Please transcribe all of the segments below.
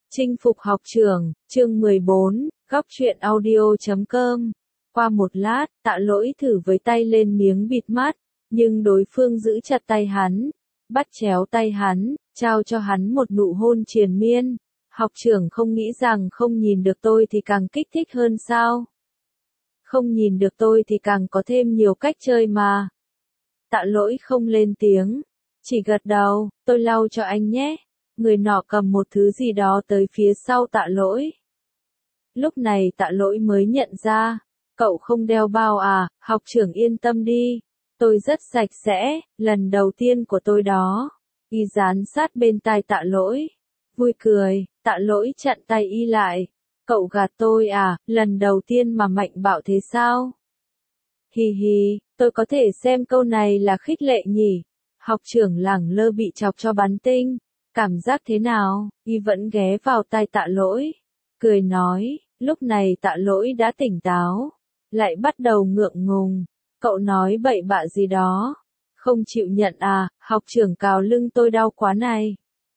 Chinh phục học trưởng, chương 14, góc truyện audio.com. Qua một lát, Tạ Lỗi thử với tay lên miếng bịt mắt, nhưng đối phương giữ chặt tay hắn, bắt chéo tay hắn, trao cho hắn một nụ hôn triền miên. Học trưởng không nghĩ rằng không nhìn được tôi thì càng kích thích hơn sao? Không nhìn được tôi thì càng có thêm nhiều cách chơi mà. Tạ Lỗi không lên tiếng, chỉ gật đầu, tôi lau cho anh nhé. Người nọ cầm một thứ gì đó tới phía sau Tạ Lỗi. Lúc này Tạ Lỗi mới nhận ra, cậu không đeo bao à, học trưởng yên tâm đi, tôi rất sạch sẽ, lần đầu tiên của tôi đó. Y dán sát bên tai Tạ Lỗi, vui cười. Tạ Lỗi chặn tay Y lại, cậu gạt tôi à, lần đầu tiên mà mạnh bạo thế sao? Hì hì, tôi có thể xem câu này là khích lệ nhỉ? Học trưởng lẳng lơ bị chọc cho bắn tinh. Cảm giác thế nào? Y vẫn ghé vào tai Tạ Lỗi, cười nói. Lúc này Tạ Lỗi đã tỉnh táo, lại bắt đầu ngượng ngùng. Cậu nói bậy bạ gì đó? Không chịu nhận à, học trưởng cào lưng tôi đau quá này.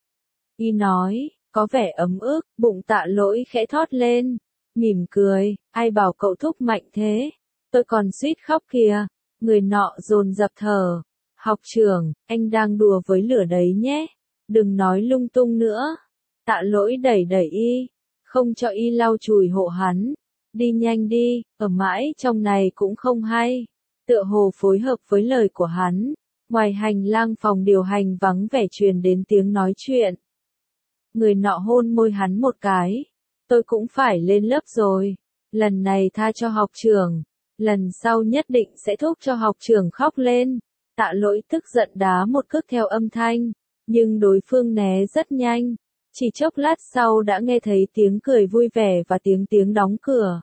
Y nói, có vẻ ấm ức, bụng Tạ Lỗi khẽ thót lên, mỉm cười, ai bảo cậu thúc mạnh thế? Tôi còn suýt khóc kìa. Người nọ dồn dập thở. Học trưởng, anh đang đùa với lửa đấy nhé. Đừng nói lung tung nữa. Tạ Lỗi đẩy đẩy Y, không cho Y lau chùi hộ hắn. Đi nhanh đi, ở mãi trong này cũng không hay. Tựa hồ phối hợp với lời của hắn, ngoài hành lang phòng điều hành vắng vẻ truyền đến tiếng nói chuyện. Người nọ hôn môi hắn một cái. Tôi cũng phải lên lớp rồi. Lần này tha cho học trưởng. Lần sau nhất định sẽ thúc cho học trưởng khóc lên. Tạ Lỗi tức giận đá một cước theo âm thanh. Nhưng đối phương né rất nhanh. Chỉ chốc lát sau đã nghe thấy tiếng cười vui vẻ và tiếng đóng cửa.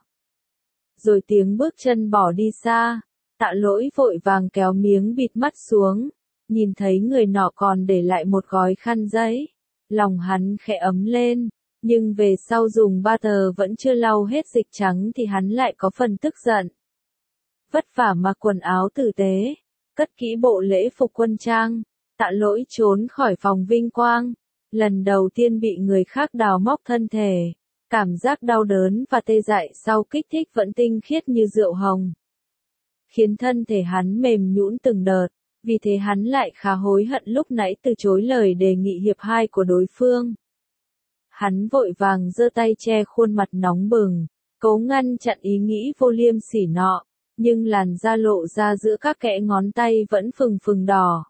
Rồi tiếng bước chân bỏ đi xa. Tạ Lỗi vội vàng kéo miếng bịt mắt xuống. Nhìn thấy người nọ còn để lại một gói khăn giấy. Lòng hắn khẽ ấm lên. Nhưng về sau dùng ba tờ vẫn chưa lau hết dịch trắng thì hắn lại có phần tức giận. Vất vả mặc quần áo tử tế, cất kỹ bộ lễ phục quân trang. Tạ Lỗi trốn khỏi phòng vinh quang. Lần đầu tiên bị người khác đào móc thân thể. Cảm giác đau đớn và tê dại sau kích thích vẫn tinh khiết như rượu hồng. Khiến thân thể hắn mềm nhũn từng đợt. Vì thế hắn lại khá hối hận lúc nãy từ chối lời đề nghị hiệp 2 của đối phương. Hắn vội vàng giơ tay che khuôn mặt nóng bừng, cố ngăn chặn ý nghĩ vô liêm sỉ nọ. Nhưng làn da lộ ra giữa các kẽ ngón tay vẫn phừng phừng đỏ.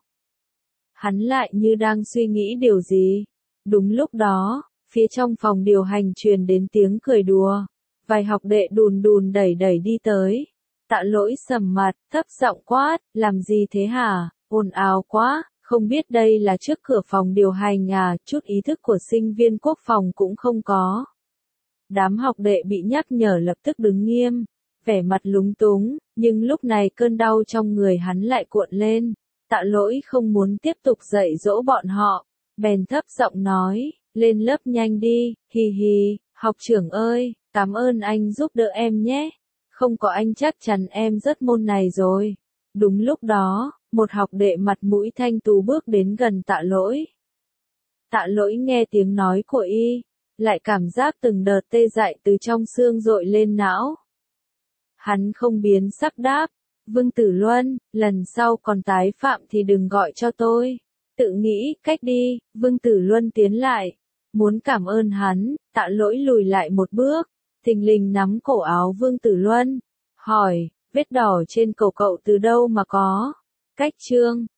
Hắn lại như đang suy nghĩ điều gì. Đúng lúc đó, phía trong phòng điều hành truyền đến tiếng cười đùa. Vài học đệ đùn đùn đẩy đẩy đi tới. Tạ Lỗi sầm mặt, thấp giọng quát, làm gì thế hả, ồn ào quá, không biết đây là trước cửa phòng điều hành à, chút ý thức của sinh viên quốc phòng cũng không có. Đám học đệ bị nhắc nhở lập tức đứng nghiêm, vẻ mặt lúng túng, nhưng lúc này cơn đau trong người hắn lại cuộn lên. Tạ Lỗi không muốn tiếp tục dạy dỗ bọn họ, bèn thấp giọng nói, lên lớp nhanh đi, hì hì, học trưởng ơi, cảm ơn anh giúp đỡ em nhé. Không có anh chắc chắn em rớt môn này rồi. Đúng lúc đó, một học đệ mặt mũi thanh tú bước đến gần Tạ Lỗi. Tạ Lỗi nghe tiếng nói của Y, lại cảm giác từng đợt tê dại từ trong xương dội lên não. Hắn không biến sắc đáp, Vương Tử Luân, lần sau còn tái phạm thì đừng gọi cho tôi. Tự nghĩ cách đi. Vương Tử Luân tiến lại, muốn cảm ơn hắn. Tạ Lỗi lùi lại một bước, thình lình nắm cổ áo Vương Tử Luân, hỏi, vết đỏ trên cổ cậu từ đâu mà có? Cách trương,